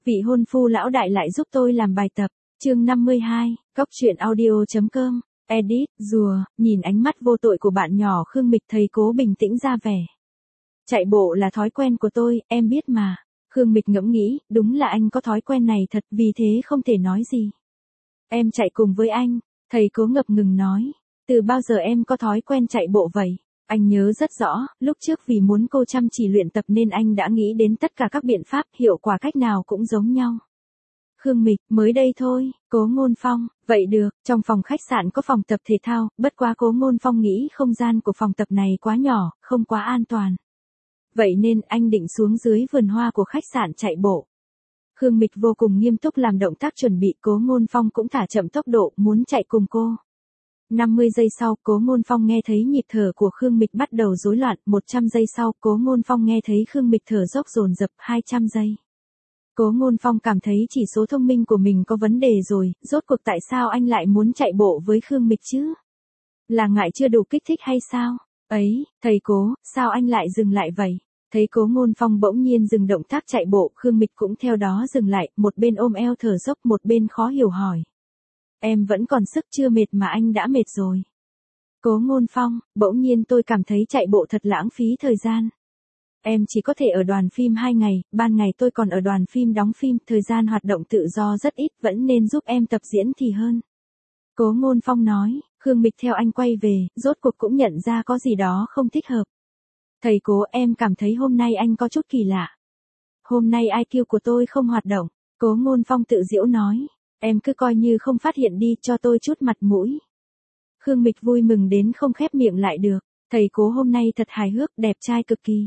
Vị hôn phu lão đại lại giúp tôi làm bài tập. Chương 52, coctruyện.audio.com. Edit, rùa, nhìn ánh mắt vô tội của bạn nhỏ Khương Mịch, thầy cố bình tĩnh ra vẻ. Chạy bộ là thói quen của tôi, em biết mà. Khương Mịch ngẫm nghĩ, đúng là anh có thói quen này thật, vì thế không thể nói gì. Em chạy cùng với anh, thầy cố ngập ngừng nói. Từ bao giờ em có thói quen chạy bộ vậy? Anh nhớ rất rõ, lúc trước vì muốn cô chăm chỉ luyện tập nên anh đã nghĩ đến tất cả các biện pháp, hiệu quả cách nào cũng giống nhau. Khương Mịch, mới đây thôi. Cố Ngôn Phong, vậy được, trong phòng khách sạn có phòng tập thể thao, bất quá Cố Ngôn Phong nghĩ không gian của phòng tập này quá nhỏ, không quá an toàn. Vậy nên anh định xuống dưới vườn hoa của khách sạn chạy bộ. Khương Mịch vô cùng nghiêm túc làm động tác chuẩn bị, Cố Ngôn Phong cũng thả chậm tốc độ, muốn chạy cùng cô. 50 giây sau, Cố Ngôn Phong nghe thấy nhịp thở của Khương Mịch bắt đầu rối loạn, 100 giây sau, Cố Ngôn Phong nghe thấy Khương Mịch thở dốc dồn dập, 200 giây. Cố Ngôn Phong cảm thấy chỉ số thông minh của mình có vấn đề rồi, rốt cuộc tại sao anh lại muốn chạy bộ với Khương Mịch chứ? Là ngại chưa đủ kích thích hay sao? Ấy, thầy Cố, sao anh lại dừng lại vậy? Thấy Cố Ngôn Phong bỗng nhiên dừng động tác chạy bộ, Khương Mịch cũng theo đó dừng lại, một bên ôm eo thở dốc, một bên khó hiểu hỏi. Em vẫn còn sức chưa mệt mà anh đã mệt rồi. Cố Ngôn Phong, bỗng nhiên tôi cảm thấy chạy bộ thật lãng phí thời gian. Em chỉ có thể ở đoàn phim 2 ngày, ban ngày tôi còn ở đoàn phim đóng phim, thời gian hoạt động tự do rất ít, vẫn nên giúp em tập diễn thì hơn. Cố Ngôn Phong nói, Khương Mịch theo anh quay về, rốt cuộc cũng nhận ra có gì đó không thích hợp. Thầy Cố, em cảm thấy hôm nay anh có chút kỳ lạ. Hôm nay IQ của tôi không hoạt động, Cố Ngôn Phong tự giễu nói. Em cứ coi như không phát hiện đi, cho tôi chút mặt mũi. Khương Mịch vui mừng đến không khép miệng lại được. Thầy Cố hôm nay thật hài hước, đẹp trai cực kỳ.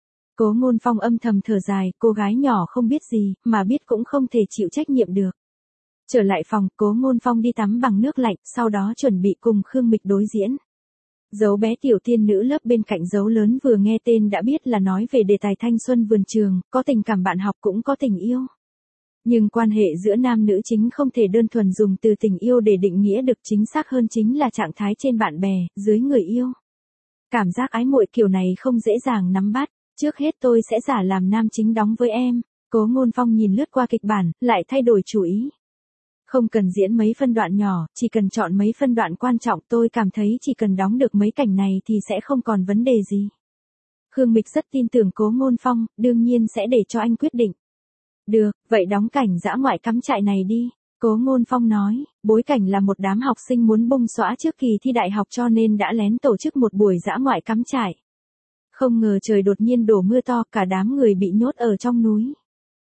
Cố Ngôn Phong âm thầm thở dài, cô gái nhỏ không biết gì, mà biết cũng không thể chịu trách nhiệm được. Trở lại phòng, Cố Ngôn Phong đi tắm bằng nước lạnh, sau đó chuẩn bị cùng Khương Mịch đối diễn. Dấu bé tiểu tiên nữ lớp bên cạnh dấu lớn vừa nghe tên đã biết là nói về đề tài thanh xuân vườn trường, có tình cảm bạn học cũng có tình yêu. Nhưng quan hệ giữa nam nữ chính không thể đơn thuần dùng từ tình yêu để định nghĩa được, chính xác hơn chính là trạng thái trên bạn bè, dưới người yêu. Cảm giác ái muội kiểu này không dễ dàng nắm bắt, trước hết tôi sẽ giả làm nam chính đóng với em. Cố Ngôn Phong nhìn lướt qua kịch bản, lại thay đổi chủ ý. Không cần diễn mấy phân đoạn nhỏ, chỉ cần chọn mấy phân đoạn quan trọng, tôi cảm thấy chỉ cần đóng được mấy cảnh này thì sẽ không còn vấn đề gì. Khương Mịch rất tin tưởng Cố Ngôn Phong, đương nhiên sẽ để cho anh quyết định. Được, vậy đóng cảnh dã ngoại cắm trại này đi. Cố Ngôn Phong nói, bối cảnh là một đám học sinh muốn bung xõa trước kỳ thi đại học cho nên đã lén tổ chức một buổi dã ngoại cắm trại. Không ngờ trời đột nhiên đổ mưa to, cả đám người bị nhốt ở trong núi.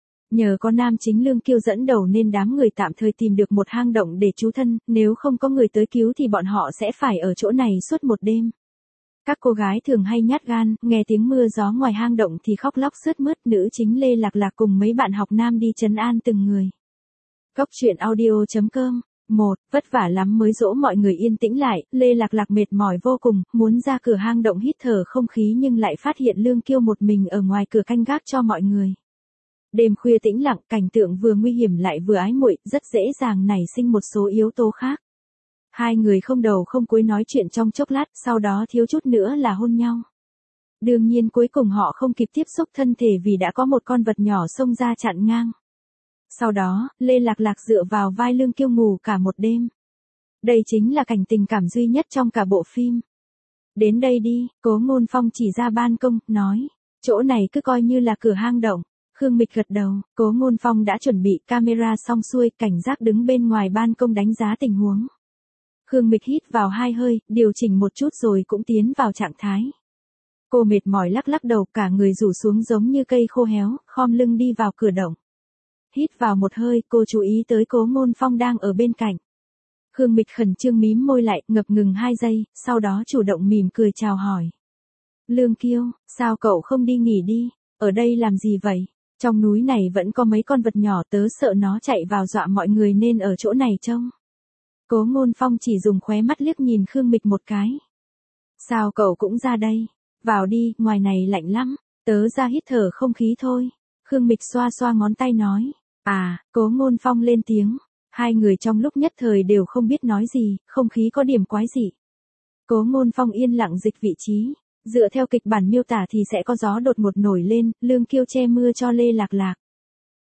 Nhờ có nam chính Lương Kiêu dẫn đầu nên đám người tạm thời tìm được một hang động để trú thân, nếu không có người tới cứu thì bọn họ sẽ phải ở chỗ này suốt một đêm. Các cô gái thường hay nhát gan, nghe tiếng mưa gió ngoài hang động thì khóc lóc sướt mướt, nữ chính Lê Lạc Lạc cùng mấy bạn học nam đi trấn an từng người. Coctruyện.audio.com. 1. Vất vả lắm mới dỗ mọi người yên tĩnh lại, Lê Lạc Lạc mệt mỏi vô cùng, muốn ra cửa hang động hít thở không khí nhưng lại phát hiện Lương Kiêu một mình ở ngoài cửa canh gác cho mọi người. Đêm khuya tĩnh lặng, cảnh tượng vừa nguy hiểm lại vừa ái muội, rất dễ dàng nảy sinh một số yếu tố khác. Hai người không đầu không cuối nói chuyện trong chốc lát, sau đó thiếu chút nữa là hôn nhau. Đương nhiên cuối cùng họ không kịp tiếp xúc thân thể vì đã có một con vật nhỏ xông ra chặn ngang. Sau đó, Lê Lạc Lạc dựa vào vai Lương Kiêu ngủ cả một đêm. Đây chính là cảnh tình cảm duy nhất trong cả bộ phim. Đến đây đi, Cố Ngôn Phong chỉ ra ban công, nói. Chỗ này cứ coi như là cửa hang động. Khương Mịch gật đầu, Cố Ngôn Phong đã chuẩn bị camera xong xuôi, cảnh giác đứng bên ngoài ban công đánh giá tình huống. Khương Mịch hít vào 2 hơi, điều chỉnh một chút rồi cũng tiến vào trạng thái. Cô mệt mỏi lắc lắc đầu, cả người rủ xuống giống như cây khô héo, khom lưng đi vào cửa động. Hít vào một hơi, cô chú ý tới Cố Ngôn Phong đang ở bên cạnh. Khương Mịch khẩn trương mím môi lại, ngập ngừng 2 giây, sau đó chủ động mỉm cười chào hỏi. Lương Kiêu, sao cậu không đi nghỉ đi, ở đây làm gì vậy? Trong núi này vẫn có mấy con vật nhỏ, tớ sợ nó chạy vào dọa mọi người nên ở chỗ này trông. Cố Ngôn Phong chỉ dùng khóe mắt liếc nhìn Khương Mịch một cái. Sao cậu cũng ra đây? Vào đi, ngoài này lạnh lắm, tớ ra hít thở không khí thôi. Khương Mịch xoa xoa ngón tay nói. À, Cố Ngôn Phong lên tiếng. Hai người trong lúc nhất thời đều không biết nói gì, không khí có điểm quái dị. Cố Ngôn Phong yên lặng dịch vị trí. Dựa theo kịch bản miêu tả thì sẽ có gió đột ngột nổi lên, Lương Kiêu che mưa cho Lê Lạc Lạc.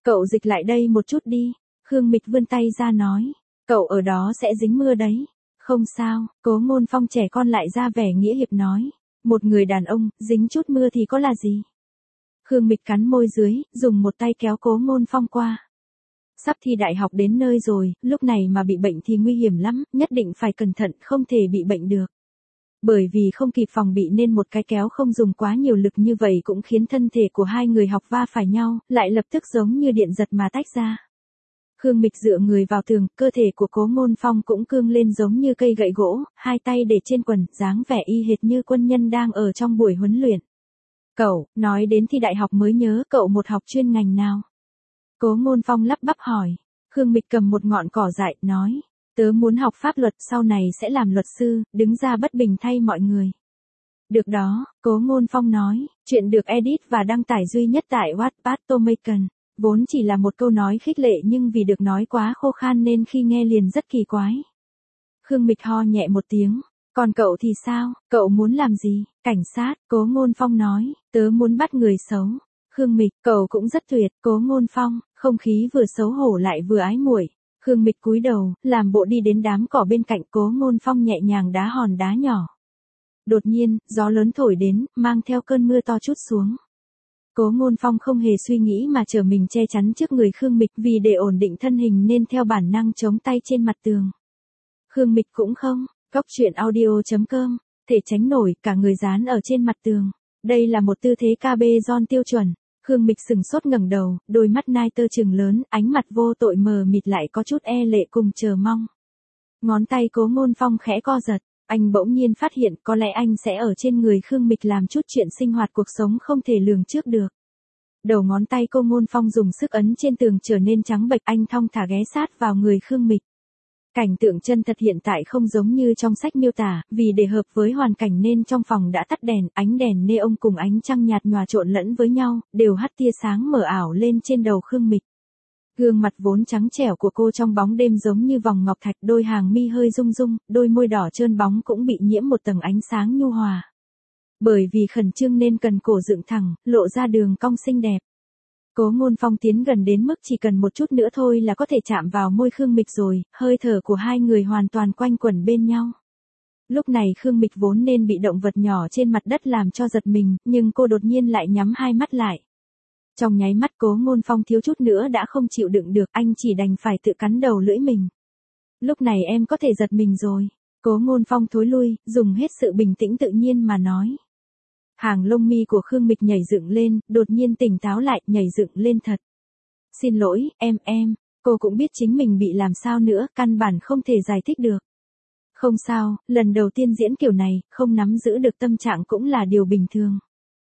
Cậu dịch lại đây một chút đi. Khương Mịch vươn tay ra nói. Cậu ở đó sẽ dính mưa đấy. Không sao, Cố Ngôn Phong trẻ con lại ra vẻ nghĩa hiệp nói. Một người đàn ông, dính chút mưa thì có là gì? Khương Mịch cắn môi dưới, dùng một tay kéo Cố Ngôn Phong qua. Sắp thi đại học đến nơi rồi, lúc này mà bị bệnh thì nguy hiểm lắm, nhất định phải cẩn thận, không thể bị bệnh được. Bởi vì không kịp phòng bị nên một cái kéo không dùng quá nhiều lực như vậy cũng khiến thân thể của hai người học va phải nhau, lại lập tức giống như điện giật mà tách ra. Khương Mịch dựa người vào tường, cơ thể của Cố Ngôn Phong cũng cương lên giống như cây gậy gỗ, hai tay để trên quần, dáng vẻ y hệt như quân nhân đang ở trong buổi huấn luyện. Cậu, nói đến thi đại học mới nhớ cậu một học chuyên ngành nào? Cố Ngôn Phong lắp bắp hỏi. Khương Mịch cầm một ngọn cỏ dại, nói. Tớ muốn học pháp luật, sau này sẽ làm luật sư, đứng ra bất bình thay mọi người. Được đó, Cố Ngôn Phong nói, chuyện được edit và đăng tải duy nhất tại Wattpad Tomeican. Vốn chỉ là một câu nói khích lệ nhưng vì được nói quá khô khan nên khi nghe liền rất kỳ quái. Khương Mịch ho nhẹ một tiếng. Còn cậu thì sao, cậu muốn làm gì? Cảnh sát, Cố Ngôn Phong nói, tớ muốn bắt người xấu. Khương Mịch, cậu cũng rất tuyệt, Cố Ngôn Phong, không khí vừa xấu hổ lại vừa ái muội. Khương Mịch cúi đầu, làm bộ đi đến đám cỏ bên cạnh. Cố Ngôn Phong nhẹ nhàng đá hòn đá nhỏ. Đột nhiên, gió lớn thổi đến, mang theo cơn mưa to trút xuống. Cố Ngôn Phong không hề suy nghĩ mà trở mình che chắn trước người Khương Mịch, vì để ổn định thân hình nên theo bản năng chống tay trên mặt tường. Khương Mịch cũng không, goctruyện.audio.com, thể tránh nổi, cả người dán ở trên mặt tường. Đây là một tư thế KB John tiêu chuẩn. Khương Mịch sừng sốt ngẩng đầu, đôi mắt nai tơ trừng lớn, ánh mặt vô tội mờ mịt lại có chút e lệ cùng chờ mong. Ngón tay Cố Ngôn Phong khẽ co giật, anh bỗng nhiên phát hiện có lẽ anh sẽ ở trên người Khương Mịch làm chút chuyện sinh hoạt cuộc sống không thể lường trước được. Đầu ngón tay Cố Ngôn Phong dùng sức ấn trên tường trở nên trắng bệch, anh thong thả ghé sát vào người Khương Mịch. Cảnh tượng chân thật hiện tại không giống như trong sách miêu tả, vì để hợp với hoàn cảnh nên trong phòng đã tắt đèn, ánh đèn neon cùng ánh trăng nhạt nhòa trộn lẫn với nhau, đều hắt tia sáng mờ ảo lên trên đầu Khương Mịch. Gương mặt vốn trắng trẻo của cô trong bóng đêm giống như vòng ngọc thạch, đôi hàng mi hơi rung rung, đôi môi đỏ trơn bóng cũng bị nhiễm một tầng ánh sáng nhu hòa. Bởi vì khẩn trương nên cần cổ dựng thẳng, lộ ra đường cong xinh đẹp. Cố Ngôn Phong tiến gần đến mức chỉ cần một chút nữa thôi là có thể chạm vào môi Khương Mịch rồi, hơi thở của hai người hoàn toàn quanh quẩn bên nhau. Lúc này Khương Mịch vốn nên bị động vật nhỏ trên mặt đất làm cho giật mình, nhưng cô đột nhiên lại nhắm hai mắt lại. Trong nháy mắt Cố Ngôn Phong thiếu chút nữa đã không chịu đựng được, anh chỉ đành phải tự cắn đầu lưỡi mình. Lúc này em có thể giật mình rồi. Cố Ngôn Phong thối lui, dùng hết sự bình tĩnh tự nhiên mà nói. Hàng lông mi của Khương Mịch nhảy dựng lên, đột nhiên tỉnh táo lại, nhảy dựng lên thật. Xin lỗi, em, cô cũng biết chính mình bị làm sao nữa, căn bản không thể giải thích được. Không sao, lần đầu tiên diễn kiểu này, không nắm giữ được tâm trạng cũng là điều bình thường.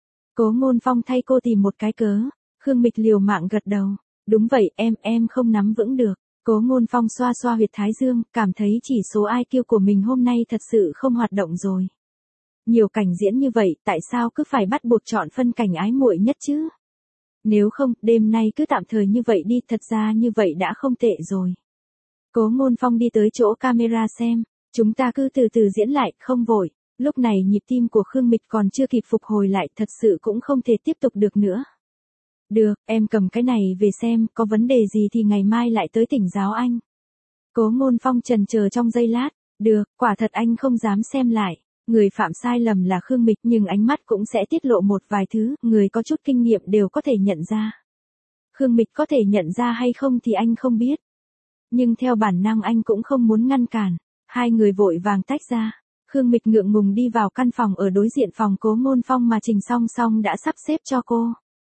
Cố Ngôn Phong thay cô tìm một cái cớ. Khương Mịch liều mạng gật đầu. Đúng vậy, em không nắm vững được. Cố Ngôn Phong xoa xoa huyệt thái dương, cảm thấy chỉ số IQ của mình hôm nay thật sự không hoạt động rồi. Nhiều cảnh diễn như vậy, tại sao cứ phải bắt buộc chọn phân cảnh ái muội nhất chứ? Nếu không, đêm nay cứ tạm thời như vậy đi, thật ra như vậy đã không tệ rồi. Cố Ngôn Phong đi tới chỗ camera xem, chúng ta cứ từ từ diễn lại, không vội. Lúc này nhịp tim của Khương Mịch còn chưa kịp phục hồi lại, thật sự cũng không thể tiếp tục được nữa. Được, em cầm cái này về xem, có vấn đề gì thì ngày mai lại tới tỉnh giáo anh. Cố Ngôn Phong chần chờ trong giây lát, được, quả thật anh không dám xem lại. Người phạm sai lầm là Khương Mịch nhưng ánh mắt cũng sẽ tiết lộ một vài thứ, người có chút kinh nghiệm đều có thể nhận ra. Khương Mịch có thể nhận ra hay không thì anh không biết. Nhưng theo bản năng anh cũng không muốn ngăn cản. Hai người vội vàng tách ra. Khương Mịch ngượng ngùng đi vào căn phòng ở đối diện phòng Cố Ngôn Phong mà Trình Song Song đã sắp xếp cho cô.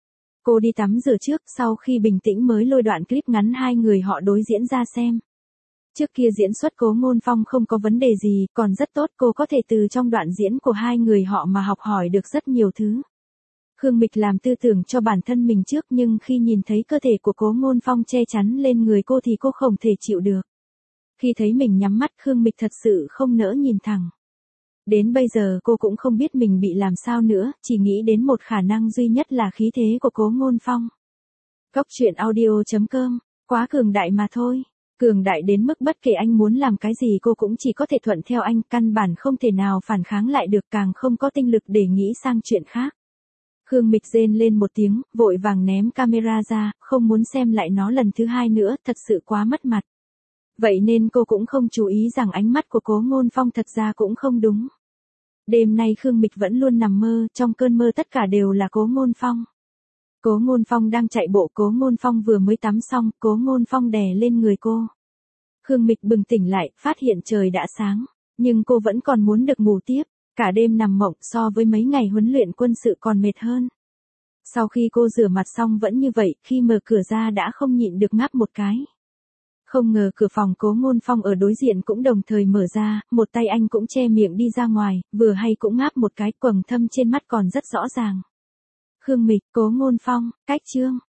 Cô đi tắm rửa trước, sau khi bình tĩnh mới lôi đoạn clip ngắn hai người họ đối diễn ra xem. Trước kia diễn xuất Cố Ngôn Phong không có vấn đề gì, còn rất tốt, cô có thể từ trong đoạn diễn của hai người họ mà học hỏi được rất nhiều thứ. Khương Mịch làm tư tưởng cho bản thân mình trước nhưng khi nhìn thấy cơ thể của Cố Ngôn Phong che chắn lên người cô thì cô không thể chịu được. Khi thấy mình nhắm mắt Khương Mịch thật sự không nỡ nhìn thẳng. Đến bây giờ cô cũng không biết mình bị làm sao nữa, chỉ nghĩ đến một khả năng duy nhất là khí thế của Cố Ngôn Phong. Goctruyện.audio.com, quá cường đại mà thôi. Cường đại đến mức bất kể anh muốn làm cái gì cô cũng chỉ có thể thuận theo anh, căn bản không thể nào phản kháng lại được, càng không có tinh lực để nghĩ sang chuyện khác. Khương Mịch rên lên một tiếng, vội vàng ném camera ra, không muốn xem lại nó lần thứ hai nữa, thật sự quá mất mặt. Vậy nên cô cũng không chú ý rằng ánh mắt của Cố Ngôn Phong thật ra cũng không đúng. Đêm nay Khương Mịch vẫn luôn nằm mơ, trong cơn mơ tất cả đều là Cố Ngôn Phong. Cố Ngôn Phong đang chạy bộ, Cố Ngôn Phong vừa mới tắm xong, Cố Ngôn Phong đè lên người cô. Khương Mịch bừng tỉnh lại, phát hiện trời đã sáng, nhưng cô vẫn còn muốn được ngủ tiếp, cả đêm nằm mộng so với mấy ngày huấn luyện quân sự còn mệt hơn. Sau khi cô rửa mặt xong vẫn như vậy, khi mở cửa ra đã không nhịn được ngáp một cái. Không ngờ cửa phòng Cố Ngôn Phong ở đối diện cũng đồng thời mở ra, một tay anh cũng che miệng đi ra ngoài, vừa hay cũng ngáp một cái, quầng thâm trên mắt còn rất rõ ràng. Khương Mịch, Cố Ngôn Phong, cách chương.